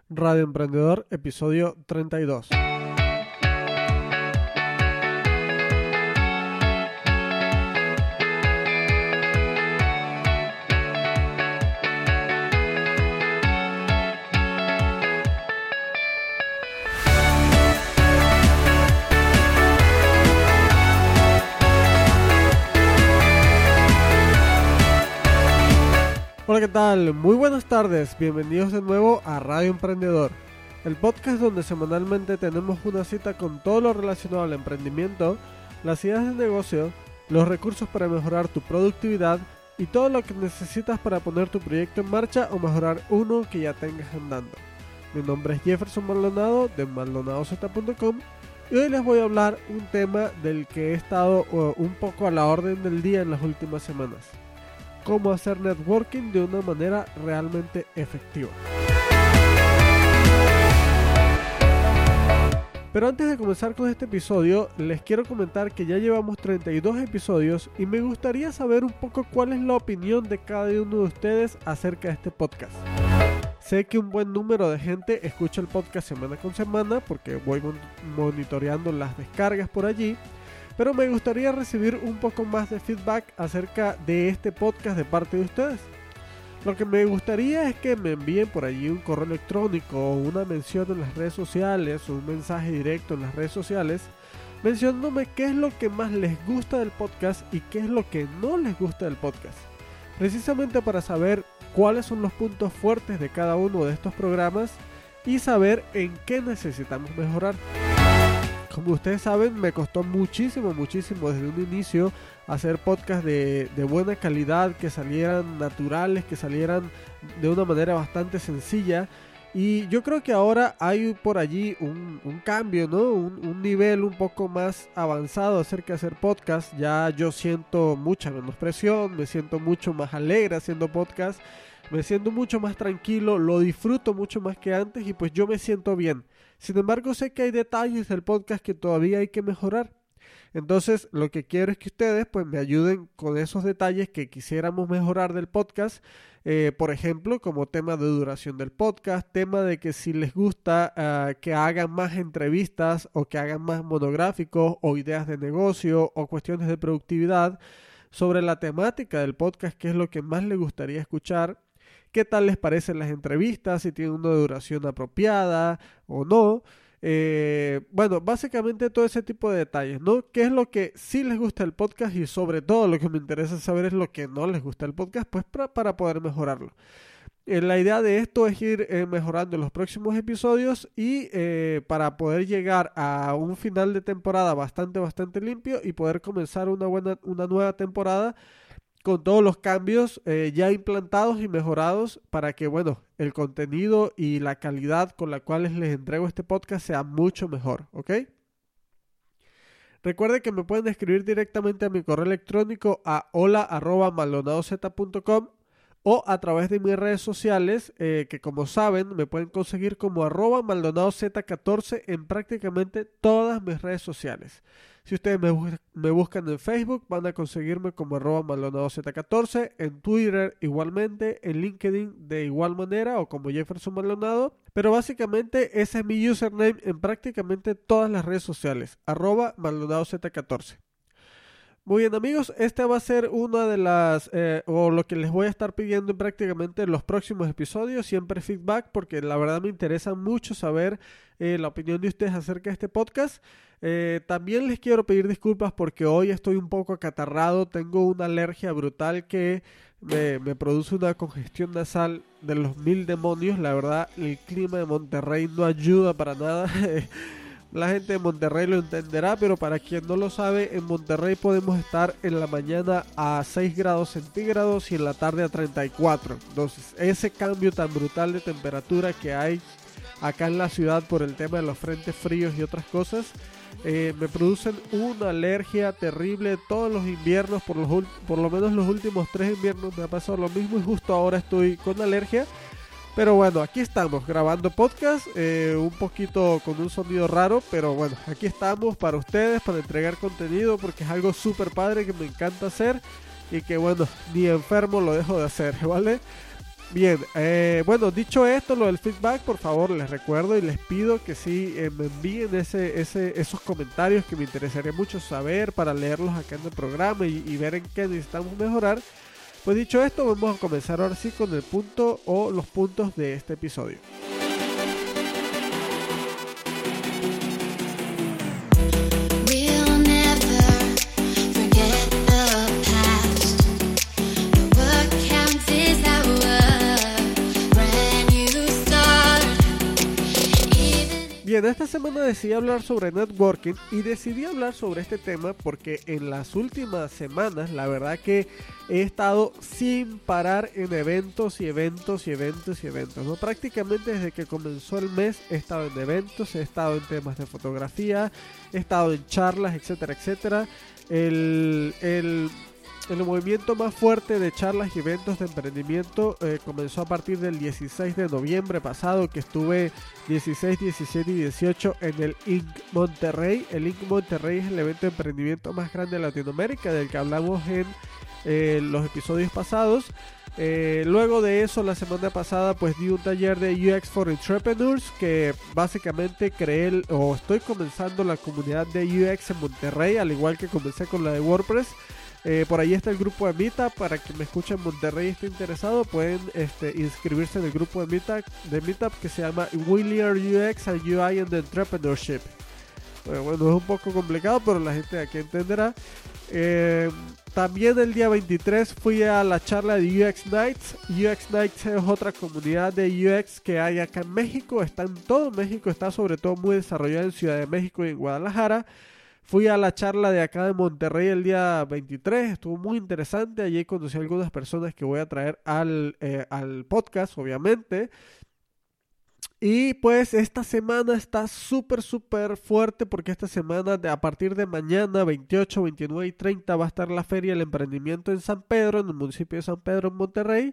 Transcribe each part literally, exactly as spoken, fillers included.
Radio Emprendedor, episodio treinta y dos. Hola, ¿qué tal? Muy buenas tardes, bienvenidos de nuevo a Radio Emprendedor, el podcast donde semanalmente tenemos una cita con todo lo relacionado al emprendimiento, las ideas de negocio, los recursos para mejorar tu productividad y todo lo que necesitas para poner tu proyecto en marcha o mejorar uno que ya tengas andando. Mi nombre es Jefferson Maldonado de maldonado z punto com y hoy les voy a hablar un tema del que he estado uh, un poco a la orden del día en las últimas semanas. Cómo hacer networking de una manera realmente efectiva. Pero antes de comenzar con este episodio, les quiero comentar que ya llevamos treinta y dos episodios y me gustaría saber un poco cuál es la opinión de cada uno de ustedes acerca de este podcast. Sé que un buen número de gente escucha el podcast semana con semana porque voy monitoreando las descargas por allí. Pero me gustaría recibir un poco más de feedback acerca de este podcast de parte de ustedes. Lo que me gustaría es que me envíen por allí un correo electrónico o una mención en las redes sociales o un mensaje directo en las redes sociales mencionándome qué es lo que más les gusta del podcast y qué es lo que no les gusta del podcast. Precisamente para saber cuáles son los puntos fuertes de cada uno de estos programas y saber en qué necesitamos mejorar. Como ustedes saben, me costó muchísimo, muchísimo desde un inicio hacer podcasts de, de buena calidad, que salieran naturales, que salieran de una manera bastante sencilla. Y yo creo que ahora hay por allí un, un cambio, ¿no? Un, un nivel un poco más avanzado acerca de hacer podcast. Ya yo siento mucha menos presión, me siento mucho más alegre haciendo podcast, me siento mucho más tranquilo, lo disfruto mucho más que antes y pues yo me siento bien. Sin embargo, sé que hay detalles del podcast que todavía hay que mejorar. Entonces, lo que quiero es que ustedes pues me ayuden con esos detalles que quisiéramos mejorar del podcast. Eh, por ejemplo, como tema de duración del podcast, tema de que si les gusta uh, que hagan más entrevistas o que hagan más monográficos o ideas de negocio o cuestiones de productividad sobre la temática del podcast, que es lo que más les gustaría escuchar. ¿Qué tal les parecen las entrevistas? Si tienen una duración apropiada o no. Eh, bueno, básicamente todo ese tipo de detalles, ¿no? ¿Qué es lo que sí les gusta del podcast? Y sobre todo lo que me interesa saber es lo que no les gusta del podcast, pues para, para poder mejorarlo. Eh, la idea de esto es ir eh, mejorando en los próximos episodios y eh, para poder llegar a un final de temporada bastante, bastante limpio y poder comenzar una, buena, una nueva temporada con todos los cambios eh, ya implantados y mejorados para que, bueno, el contenido y la calidad con la cual les entrego este podcast sea mucho mejor, ¿ok? Recuerden que me pueden escribir directamente a mi correo electrónico a hola arroba maldonado z punto com o a través de mis redes sociales, eh, que como saben me pueden conseguir como arroba maldonado z catorce en prácticamente todas mis redes sociales. Si ustedes me, bus- me buscan en Facebook, van a conseguirme como arroba maldonado z catorce, en Twitter igualmente, en LinkedIn de igual manera o como Jefferson Maldonado. Pero básicamente ese es mi username en prácticamente todas las redes sociales, arroba maldonado z catorce. Muy bien amigos, esta va a ser una de las, eh, o lo que les voy a estar pidiendo en prácticamente los próximos episodios, siempre feedback, porque la verdad me interesa mucho saber eh, la opinión de ustedes acerca de este podcast. Eh, también les quiero pedir disculpas porque hoy estoy un poco acatarrado, tengo una alergia brutal que me, me produce una congestión nasal de los mil demonios. La verdad, el clima de Monterrey no ayuda para nada. La gente de Monterrey lo entenderá, pero para quien no lo sabe, en Monterrey podemos estar en la mañana a seis grados centígrados y en la tarde a treinta y cuatro. Entonces, ese cambio tan brutal de temperatura que hay acá en la ciudad por el tema de los frentes fríos y otras cosas, eh, me producen una alergia terrible. Todos los inviernos, por, los, por lo menos los últimos tres inviernos me ha pasado lo mismo y justo ahora estoy con alergia. Pero bueno, aquí estamos grabando podcast, eh, un poquito con un sonido raro, pero bueno, aquí estamos para ustedes, para entregar contenido, porque es algo súper padre que me encanta hacer y que bueno, ni enfermo lo dejo de hacer, ¿vale? Bien, eh, bueno, dicho esto, lo del feedback, por favor, les recuerdo y les pido que sí eh, me envíen ese, ese, esos comentarios que me interesaría mucho saber para leerlos acá en el programa y, y ver en qué necesitamos mejorar. Pues dicho esto, vamos a comenzar ahora sí con el punto o los puntos de este episodio. Bien, esta semana decidí hablar sobre networking y decidí hablar sobre este tema porque en las últimas semanas la verdad que he estado sin parar en eventos y eventos y eventos y eventos, ¿no? Prácticamente desde que comenzó el mes he estado en eventos, he estado en temas de fotografía, he estado en charlas, etcétera, etcétera. El... el El movimiento más fuerte de charlas y eventos de emprendimiento eh, comenzó a partir del dieciséis de noviembre pasado, que estuve dieciséis, diecisiete y dieciocho en el I N C Monterrey. El I N C Monterrey es el evento de emprendimiento más grande de Latinoamérica, del que hablamos en eh, los episodios pasados. Eh, luego de eso, la semana pasada pues di un taller de U X for Entrepreneurs, que básicamente creé el, o estoy comenzando la comunidad de U X en Monterrey, al igual que comencé con la de WordPress. Eh, por ahí está el grupo de Meetup. Para que me escuchen en Monterrey y esté interesado, pueden este, inscribirse en el grupo de Meetup, de Meetup que se llama Willier U X and U I and Entrepreneurship. Bueno, bueno, es un poco complicado, pero la gente de aquí entenderá. Eh, también el día veintitrés fui a la charla de U X Nights. U X Nights es otra comunidad de U X que hay acá en México. Está en todo México, está sobre todo muy desarrollada en Ciudad de México y en Guadalajara. Fui a la charla de acá de Monterrey el día veintitrés, estuvo muy interesante. Allí conocí a algunas personas que voy a traer al, eh, al podcast, obviamente. Y pues esta semana está súper, súper fuerte porque esta semana, de, a partir de mañana, veintiocho, veintinueve y treinta, va a estar la Feria del Emprendimiento en San Pedro, en el municipio de San Pedro, en Monterrey.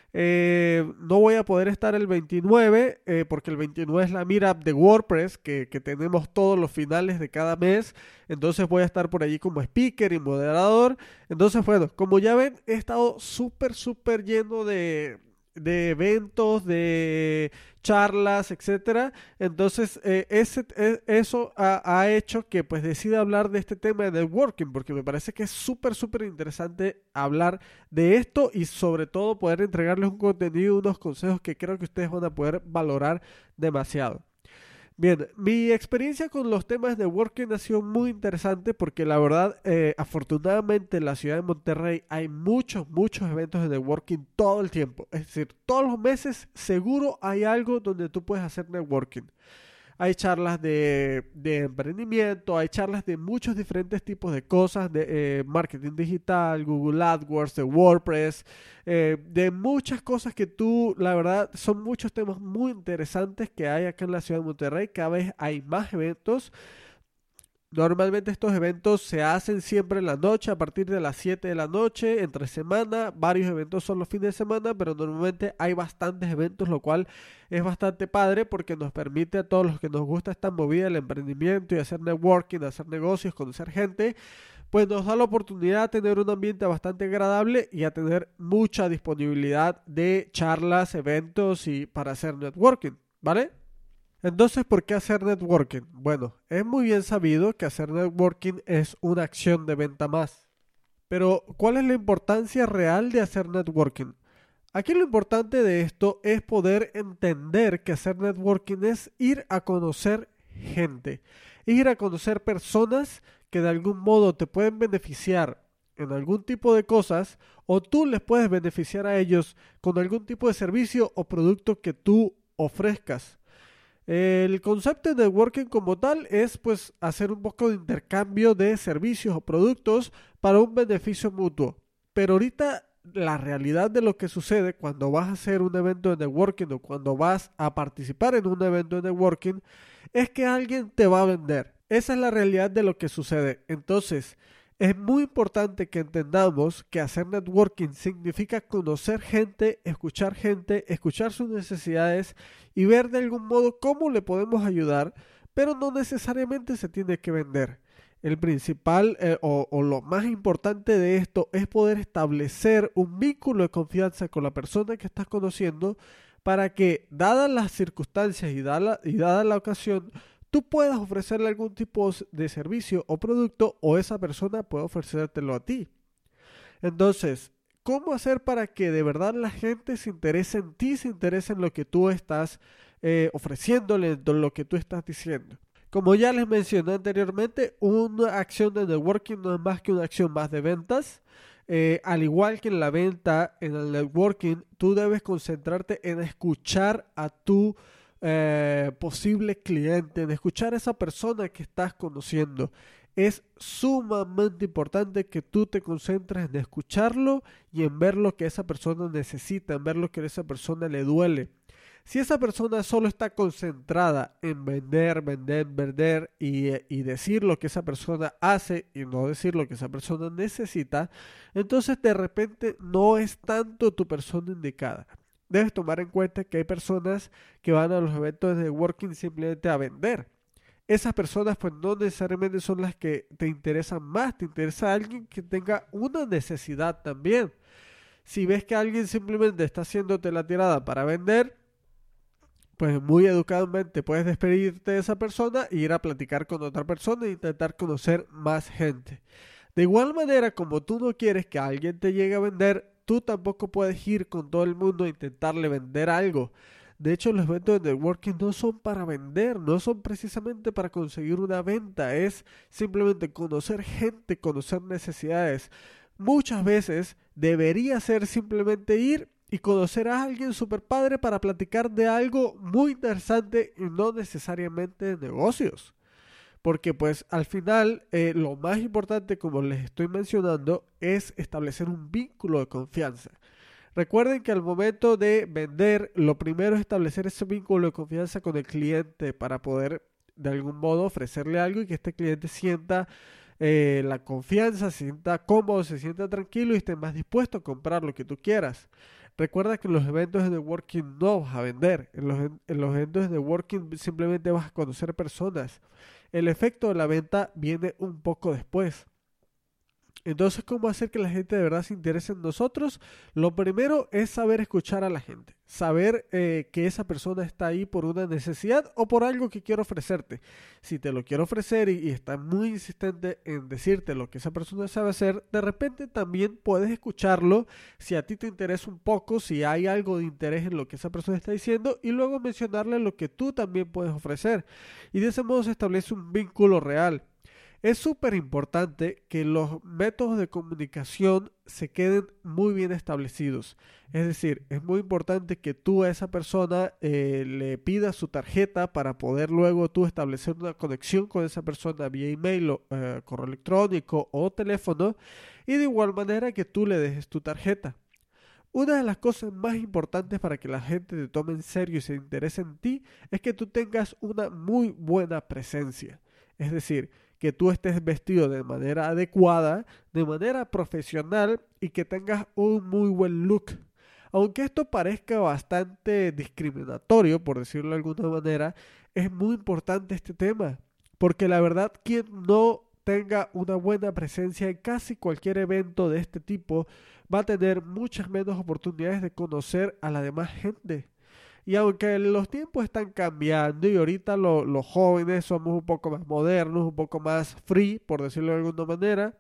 Eh, no voy a poder estar el veintinueve eh, porque el veintinueve es la meetup de WordPress que, que tenemos todos los finales de cada mes. Entonces voy a estar por allí como speaker y moderador. Entonces bueno, como ya ven, he estado súper súper lleno de, de eventos, de charlas, etcétera. Entonces eh, ese, eh, eso ha, ha hecho que pues decida hablar de este tema de networking, porque me parece que es súper súper interesante hablar de esto y sobre todo poder entregarles un contenido, unos consejos que creo que ustedes van a poder valorar demasiado. Bien, mi experiencia con los temas de networking ha sido muy interesante porque la verdad, eh, afortunadamente en la ciudad de Monterrey hay muchos, muchos eventos de networking todo el tiempo. Es decir, todos los meses seguro hay algo donde tú puedes hacer networking. Hay charlas de, de emprendimiento, hay charlas de muchos diferentes tipos de cosas, de eh, marketing digital, Google AdWords, de WordPress, eh, de muchas cosas que tú, la verdad, son muchos temas muy interesantes que hay acá en la ciudad de Monterrey. Cada vez hay más eventos. Normalmente estos eventos se hacen siempre en la noche, a partir de las siete de la noche, entre semana. Varios eventos son los fines de semana, pero normalmente hay bastantes eventos, lo cual es bastante padre porque nos permite a todos los que nos gusta esta movida del emprendimiento y hacer networking, hacer negocios, conocer gente, pues nos da la oportunidad de tener un ambiente bastante agradable y a tener mucha disponibilidad de charlas, eventos y para hacer networking, ¿vale? Entonces, ¿por qué hacer networking? Bueno, es muy bien sabido que hacer networking es una acción de venta más. Pero, ¿cuál es la importancia real de hacer networking? Aquí lo importante de esto es poder entender que hacer networking es ir a conocer gente, ir a conocer personas que de algún modo te pueden beneficiar en algún tipo de cosas o tú les puedes beneficiar a ellos con algún tipo de servicio o producto que tú ofrezcas. El concepto de networking como tal es pues hacer un poco de intercambio de servicios o productos para un beneficio mutuo. Pero ahorita la realidad de lo que sucede cuando vas a hacer un evento de networking o cuando vas a participar en un evento de networking es que alguien te va a vender. Esa es la realidad de lo que sucede. Entonces, es muy importante que entendamos que hacer networking significa conocer gente, escuchar gente, escuchar sus necesidades y ver de algún modo cómo le podemos ayudar, pero no necesariamente se tiene que vender. el principal eh, o, o lo más importante de esto es poder establecer un vínculo de confianza con la persona que estás conociendo para que, dadas las circunstancias y dada, y dada la ocasión, tú puedas ofrecerle algún tipo de servicio o producto o esa persona pueda ofrecértelo a ti. Entonces, ¿cómo hacer para que de verdad la gente se interese en ti, se interese en lo que tú estás eh, ofreciéndole, en lo que tú estás diciendo? Como ya les mencioné anteriormente, una acción de networking no es más que una acción más de ventas. Eh, al igual que en la venta, en el networking, tú debes concentrarte en escuchar a tu eh, posible cliente, en escuchar a esa persona que estás conociendo. Es sumamente importante que tú te concentres en escucharlo y en ver lo que esa persona necesita, en ver lo que a esa persona le duele. Si esa persona solo está concentrada en vender, vender, vender y, y decir lo que esa persona hace y no decir lo que esa persona necesita, entonces de repente no es tanto tu persona indicada. Debes tomar en cuenta que hay personas que van a los eventos de networking simplemente a vender. Esas personas pues no necesariamente son las que te interesan más, te interesa alguien que tenga una necesidad también. Si ves que alguien simplemente está haciéndote la tirada para vender, pues muy educadamente puedes despedirte de esa persona e ir a platicar con otra persona e intentar conocer más gente. De igual manera, como tú no quieres que alguien te llegue a vender, tú tampoco puedes ir con todo el mundo a intentarle vender algo. De hecho, los eventos de networking no son para vender, no son precisamente para conseguir una venta, es simplemente conocer gente, conocer necesidades. Muchas veces debería ser simplemente ir y conocer a alguien super padre para platicar de algo muy interesante y no necesariamente de negocios. Porque pues al final eh, lo más importante, como les estoy mencionando, es establecer un vínculo de confianza. Recuerden que al momento de vender, lo primero es establecer ese vínculo de confianza con el cliente para poder de algún modo ofrecerle algo y que este cliente sienta eh, la confianza, se sienta cómodo, se sienta tranquilo y esté más dispuesto a comprar lo que tú quieras. Recuerda que en los eventos de networking no vas a vender, en los, en los eventos de networking simplemente vas a conocer personas. El efecto de la venta viene un poco después. Entonces, ¿cómo hacer que la gente de verdad se interese en nosotros? Lo primero es saber escuchar a la gente, saber eh, que esa persona está ahí por una necesidad o por algo que quiere ofrecerte. Si te lo quiere ofrecer y, y está muy insistente en decirte lo que esa persona sabe hacer, de repente también puedes escucharlo si a ti te interesa un poco, si hay algo de interés en lo que esa persona está diciendo y luego mencionarle lo que tú también puedes ofrecer. Y de ese modo se establece un vínculo real. Es súper importante que los métodos de comunicación se queden muy bien establecidos. Es decir, es muy importante que tú a esa persona eh, le pidas su tarjeta para poder luego tú establecer una conexión con esa persona vía email, o, eh, correo electrónico o teléfono, y de igual manera que tú le dejes tu tarjeta. Una de las cosas más importantes para que la gente te tome en serio y se interese en ti es que tú tengas una muy buena presencia. Es decir, que tú estés vestido de manera adecuada, de manera profesional y que tengas un muy buen look. Aunque esto parezca bastante discriminatorio, por decirlo de alguna manera, es muy importante este tema. Porque la verdad, quien no tenga una buena presencia en casi cualquier evento de este tipo, va a tener muchas menos oportunidades de conocer a la demás gente. Y aunque los tiempos están cambiando y ahorita lo, los jóvenes somos un poco más modernos, un poco más free, por decirlo de alguna manera,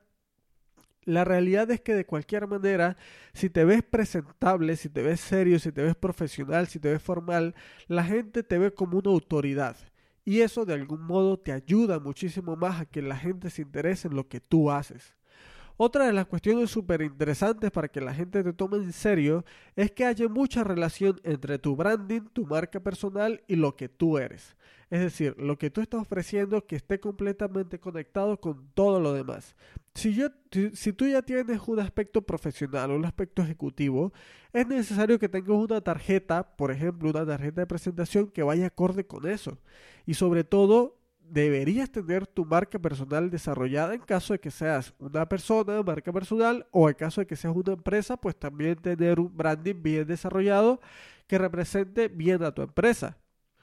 la realidad es que de cualquier manera, si te ves presentable, si te ves serio, si te ves profesional, si te ves formal, la gente te ve como una autoridad. Y eso de algún modo te ayuda muchísimo más a que la gente se interese en lo que tú haces. Otra de las cuestiones súper interesantes para que la gente te tome en serio es que haya mucha relación entre tu branding, tu marca personal y lo que tú eres. Es decir, lo que tú estás ofreciendo que esté completamente conectado con todo lo demás. Si, yo, si, si tú ya tienes un aspecto profesional o un aspecto ejecutivo, es necesario que tengas una tarjeta, por ejemplo, una tarjeta de presentación que vaya acorde con eso. Y sobre todo, deberías tener tu marca personal desarrollada en caso de que seas una persona, marca personal, o en caso de que seas una empresa, pues también tener un branding bien desarrollado que represente bien a tu empresa.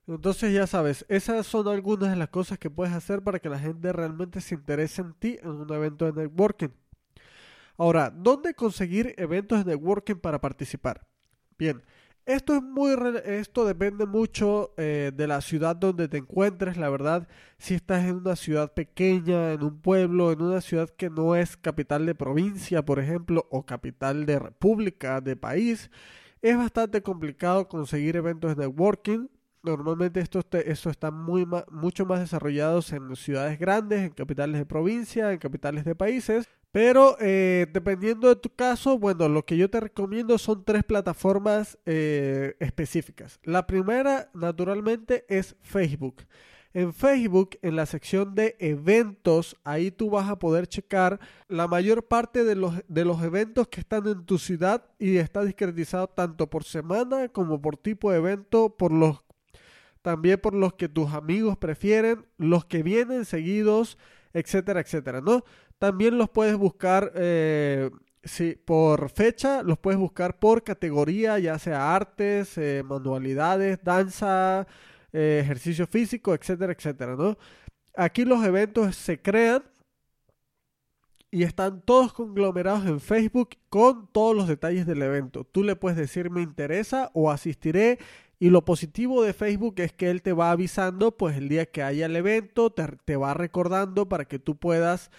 Entonces ya sabes, esas son algunas de las cosas que puedes hacer para que la gente realmente se interese en ti en un evento de networking. Ahora, ¿dónde conseguir eventos de networking para participar? Bien, esto es muy, esto depende mucho eh, de la ciudad donde te encuentres, la verdad. Si estás en una ciudad pequeña, en un pueblo, en una ciudad que no es capital de provincia, por ejemplo, o capital de república, de país, es bastante complicado conseguir eventos de networking. Normalmente estos, te, estos están muy ma, mucho más desarrollados en ciudades grandes, en capitales de provincia, en capitales de países. Pero eh, dependiendo de tu caso, bueno, lo que yo te recomiendo son tres plataformas eh, específicas. La primera, naturalmente, es Facebook. En Facebook, en la sección de eventos, ahí tú vas a poder checar la mayor parte de los, de los eventos que están en tu ciudad y está discretizado tanto por semana como por tipo de evento, por los también por los que tus amigos prefieren, los que vienen seguidos, etcétera, etcétera, ¿no? También los puedes buscar eh, sí, por fecha, los puedes buscar por categoría, ya sea artes, eh, manualidades, danza, eh, ejercicio físico, etcétera, etcétera, ¿no? Aquí los eventos se crean y están todos conglomerados en Facebook con todos los detalles del evento. Tú le puedes decir me interesa o asistiré. Y lo positivo de Facebook es que él te va avisando, pues el día que haya el evento, te, te va recordando para que tú puedas,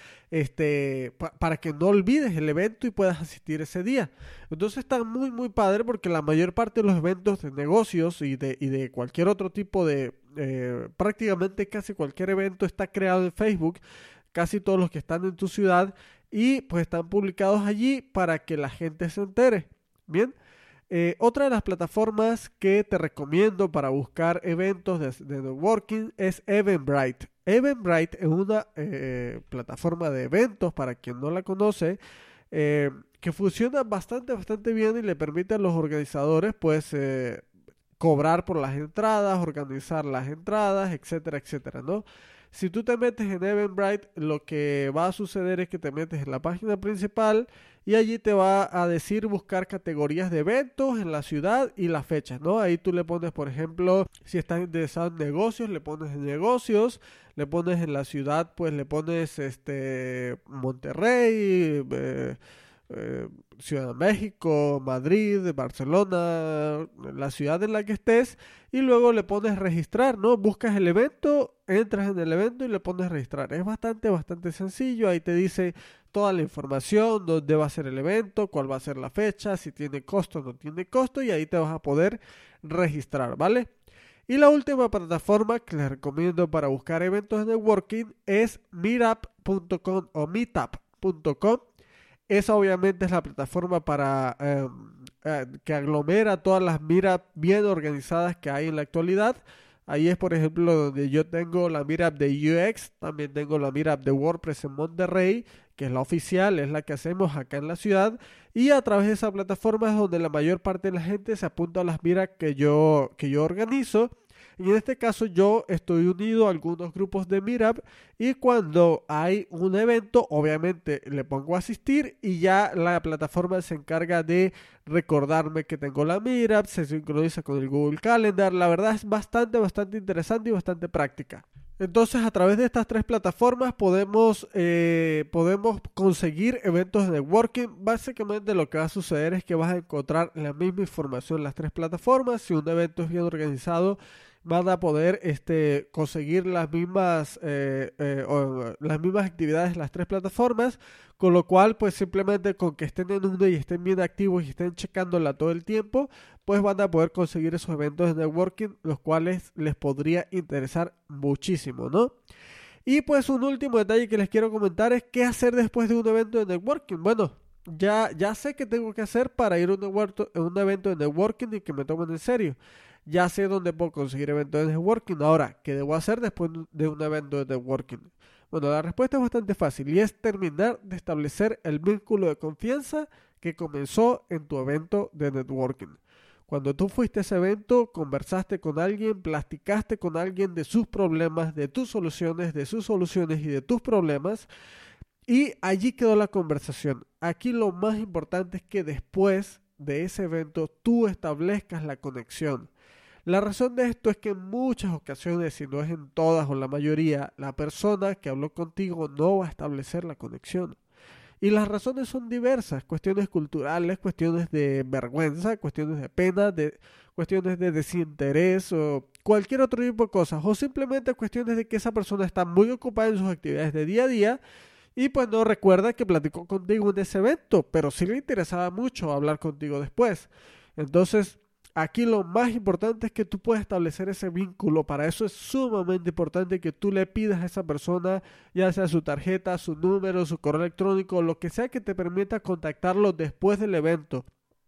este, pa, para que no olvides el evento y puedas asistir ese día. Entonces está muy, muy padre porque la mayor parte de los eventos de negocios y de, y de cualquier otro tipo de, eh, prácticamente casi cualquier evento está creado en Facebook, casi todos los que están en tu ciudad y pues están publicados allí para que la gente se entere. Bien. Eh, otra de las plataformas que te recomiendo para buscar eventos de, de networking es Eventbrite. Eventbrite es una eh, plataforma de eventos, para quien no la conoce, eh, que funciona bastante, bastante bien y le permite a los organizadores pues eh, cobrar por las entradas, organizar las entradas, etcétera, etcétera, ¿no? Si tú te metes en Eventbrite, lo que va a suceder es que te metes en la página principal y allí te va a decir buscar categorías de eventos en la ciudad y las fechas, ¿no? Ahí tú le pones, por ejemplo, si estás interesado en negocios, le pones en negocios, le pones en la ciudad, pues le pones este Monterrey, eh, eh, Ciudad de México, Madrid, Barcelona, la ciudad en la que estés, y luego le pones registrar, ¿no? Buscas el evento, entras en el evento y le pones registrar. Es bastante, bastante sencillo. Ahí te dice toda la información, dónde va a ser el evento, cuál va a ser la fecha, si tiene costo o no tiene costo, y ahí te vas a poder registrar, ¿vale? Y la última plataforma que les recomiendo para buscar eventos de networking es meetup punto com o meetup punto com. Esa obviamente es la plataforma para eh, eh, que aglomera todas las meetup bien organizadas que hay en la actualidad. Ahí es, por ejemplo, donde yo tengo la meetup de U X, también tengo la meetup de WordPress en Monterrey, que es la oficial, es la que hacemos acá en la ciudad. Y a través de esa plataforma es donde la mayor parte de la gente se apunta a las meetups que yo, que yo organizo. Y en este caso yo estoy unido a algunos grupos de Meetup y cuando hay un evento, obviamente le pongo a asistir y ya la plataforma se encarga de recordarme que tengo la Meetup, se sincroniza con el Google Calendar. La verdad es bastante, bastante interesante y bastante práctica. Entonces, a través de estas tres plataformas podemos, eh, podemos conseguir eventos de networking. Básicamente lo que va a suceder es que vas a encontrar la misma información en las tres plataformas. Si un evento es bien organizado, van a poder este, conseguir las mismas, eh, eh, o, las mismas actividades en las tres plataformas, con lo cual pues simplemente con que estén en uno y estén bien activos y estén checándola todo el tiempo, pues van a poder conseguir esos eventos de networking, los cuales les podría interesar muchísimo, ¿no? Y pues un último detalle que les quiero comentar es qué hacer después de un evento de networking. Bueno, ya, ya sé qué tengo que hacer para ir a un, un evento de networking y que me tomen en serio. Ya sé dónde puedo conseguir eventos de networking. Ahora, ¿qué debo hacer después de un evento de networking? Bueno, la respuesta es bastante fácil y es terminar de establecer el vínculo de confianza que comenzó en tu evento de networking. Cuando tú fuiste a ese evento, conversaste con alguien, platicaste con alguien de sus problemas, de tus soluciones, de sus soluciones y de tus problemas, y allí quedó la conversación. Aquí lo más importante es que después de ese evento tú establezcas la conexión. La razón de esto es que en muchas ocasiones, si no es en todas o la mayoría, la persona que habló contigo no va a establecer la conexión. Y las razones son diversas, cuestiones culturales, cuestiones de vergüenza, cuestiones de pena, de, cuestiones de desinterés o cualquier otro tipo de cosas. O simplemente cuestiones de que esa persona está muy ocupada en sus actividades de día a día y pues no recuerda que platicó contigo en ese evento, pero sí le interesaba mucho hablar contigo después. Entonces, aquí lo más importante es que tú puedas establecer ese vínculo. Para eso es sumamente importante que tú le pidas a esa persona, ya sea su tarjeta, su número, su correo electrónico, lo que sea que te permita contactarlo después del evento.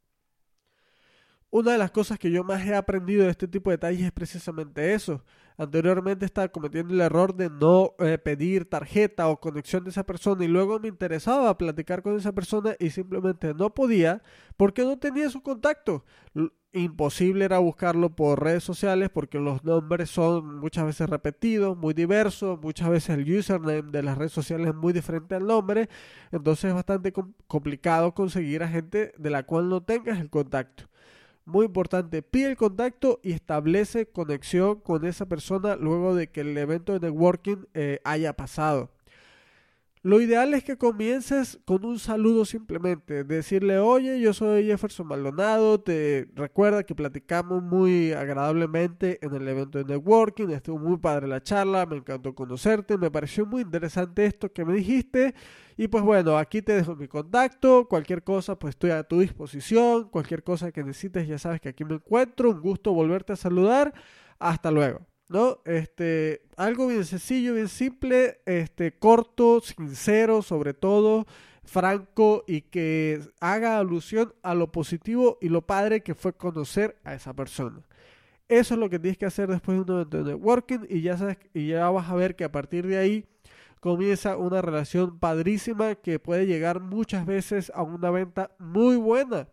Una de las cosas que yo más he aprendido de este tipo de detalles es precisamente eso. Anteriormente estaba cometiendo el error de no eh, pedir tarjeta o conexión de esa persona y luego me interesaba platicar con esa persona y simplemente no podía porque no tenía su contacto. L- Imposible era buscarlo por redes sociales porque los nombres son muchas veces repetidos, muy diversos, muchas veces el username de las redes sociales es muy diferente al nombre, entonces es bastante com- complicado conseguir a gente de la cual no tengas el contacto. Muy importante, pide el contacto y establece conexión con esa persona luego de que el evento de networking eh, haya pasado. Lo ideal es que comiences con un saludo simplemente, decirle, oye, yo soy Jefferson Maldonado, te recuerda que platicamos muy agradablemente en el evento de networking, estuvo muy padre la charla, me encantó conocerte, me pareció muy interesante esto que me dijiste y pues bueno, aquí te dejo mi contacto, cualquier cosa pues estoy a tu disposición, cualquier cosa que necesites ya sabes que aquí me encuentro, un gusto volverte a saludar, hasta luego. ¿No? Este, algo bien sencillo, bien simple, este, corto, sincero, sobre todo, franco y que haga alusión a lo positivo y lo padre que fue conocer a esa persona. Eso es lo que tienes que hacer después de un evento de networking y ya sabes, y ya vas a ver que a partir de ahí comienza una relación padrísima que puede llegar muchas veces a una venta muy buena.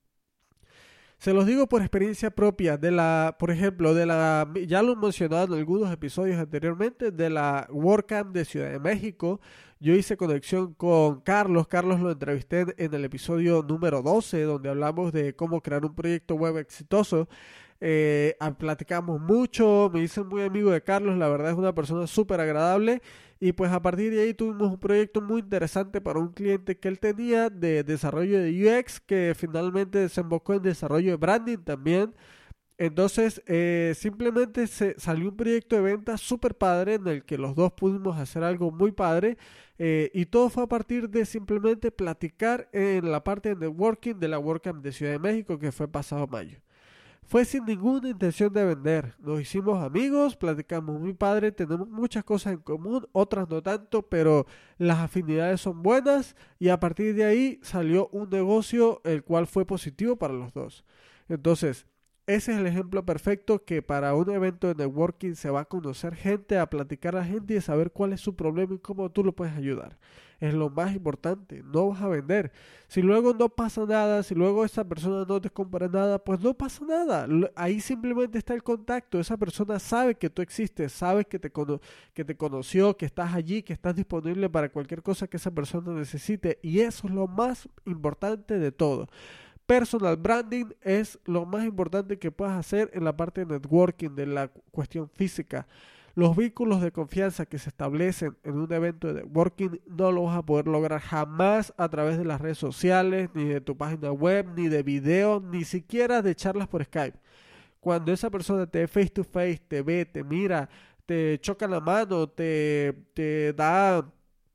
Se los digo por experiencia propia, de la, por ejemplo, de la, ya lo he mencionado en algunos episodios anteriormente, de la WordCamp de Ciudad de México. Yo hice conexión con Carlos, Carlos lo entrevisté en, en el episodio número doce, donde hablamos de cómo crear un proyecto web exitoso. Eh, platicamos mucho, me hice muy amigo de Carlos, la verdad es una persona súper agradable y pues a partir de ahí tuvimos un proyecto muy interesante para un cliente que él tenía de desarrollo de U X que finalmente desembocó en desarrollo de branding también. Entonces eh, simplemente se salió un proyecto de venta súper padre en el que los dos pudimos hacer algo muy padre eh, y todo fue a partir de simplemente platicar en la parte de networking de la WordCamp de Ciudad de México que fue pasado mayo. Fue sin ninguna intención de vender. Nos hicimos amigos, platicamos muy padre, tenemos muchas cosas en común, otras no tanto, pero las afinidades son buenas y a partir de ahí salió un negocio el cual fue positivo para los dos. Entonces, ese es el ejemplo perfecto que para un evento de networking se va a conocer gente, a platicar a la gente y a saber cuál es su problema y cómo tú lo puedes ayudar. Es lo más importante, no vas a vender. Si luego no pasa nada, si luego esa persona no te compra nada, pues no pasa nada. Ahí simplemente está el contacto. Esa persona sabe que tú existes, sabe que te, cono que te conoció, que estás allí, que estás disponible para cualquier cosa que esa persona necesite. Y eso es lo más importante de todo. Personal branding es lo más importante que puedas hacer en la parte de networking, de la cuestión física. Los vínculos de confianza que se establecen en un evento de networking no lo vas a poder lograr jamás a través de las redes sociales, ni de tu página web, ni de videos, ni siquiera de charlas por Skype. Cuando esa persona te ve face to face, te ve, te mira, te choca la mano, te, te da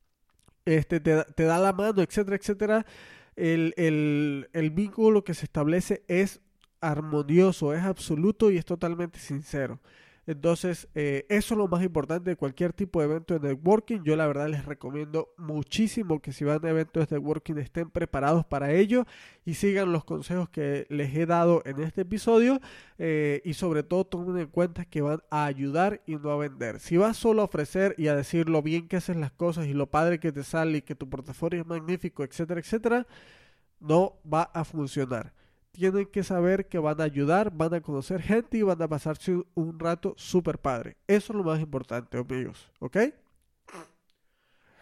este, te, te da la mano, etcétera, etcétera, el, el, el vínculo que se establece es armonioso, es absoluto y es totalmente sincero. Entonces, eh, eso es lo más importante de cualquier tipo de evento de networking. Yo la verdad les recomiendo muchísimo que si van a eventos de networking estén preparados para ello y sigan los consejos que les he dado en este episodio eh, y sobre todo tomen en cuenta que van a ayudar y no a vender. Si vas solo a ofrecer y a decir lo bien que haces las cosas y lo padre que te sale y que tu portafolio es magnífico, etcétera, etcétera, no va a funcionar. Tienen que saber que van a ayudar, van a conocer gente y van a pasarse un rato súper padre. Eso es lo más importante, amigos, ¿ok?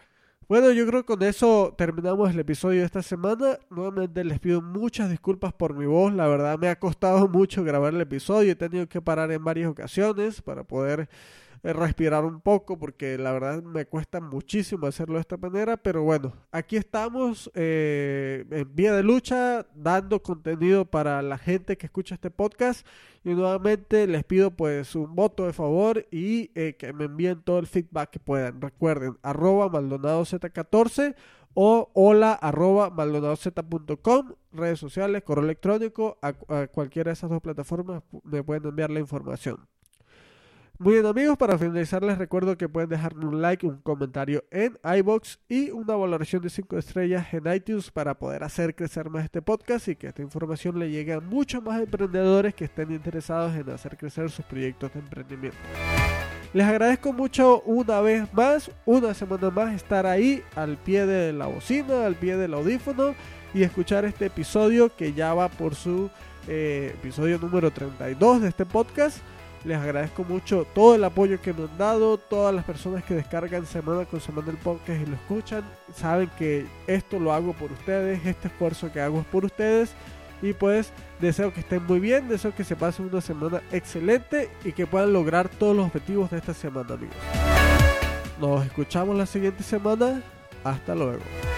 Bueno, yo creo que con eso terminamos el episodio de esta semana. Nuevamente les pido muchas disculpas por mi voz. La verdad me ha costado mucho grabar el episodio. He tenido que parar en varias ocasiones para poder eh, respirar un poco porque la verdad me cuesta muchísimo hacerlo de esta manera. Pero bueno, aquí estamos eh, en vía de lucha, dando contenido para la gente que escucha este podcast. Y nuevamente les pido pues un voto de favor y eh, que me envíen todo el feedback que puedan. Recuerden, arroba maldonado z catorce o hola arroba maldonado z punto com, redes sociales, correo electrónico, a, a cualquiera de esas dos plataformas me pueden enviar la información. Muy bien amigos, para finalizar les recuerdo que pueden dejarme un like, un comentario en iVoox y una valoración de cinco estrellas en iTunes para poder hacer crecer más este podcast y que esta información le llegue a muchos más emprendedores que estén interesados en hacer crecer sus proyectos de emprendimiento. Les agradezco mucho una vez más, una semana más estar ahí al pie de la bocina, al pie del audífono y escuchar este episodio que ya va por su eh, episodio número treinta y dos de este podcast. Les agradezco mucho todo el apoyo que me han dado, todas las personas que descargan semana con semana el podcast y lo escuchan. Saben que esto lo hago por ustedes, este esfuerzo que hago es por ustedes. Y pues deseo que estén muy bien, deseo que se pasen una semana excelente y que puedan lograr todos los objetivos de esta semana, amigos. Nos escuchamos la siguiente semana. Hasta luego.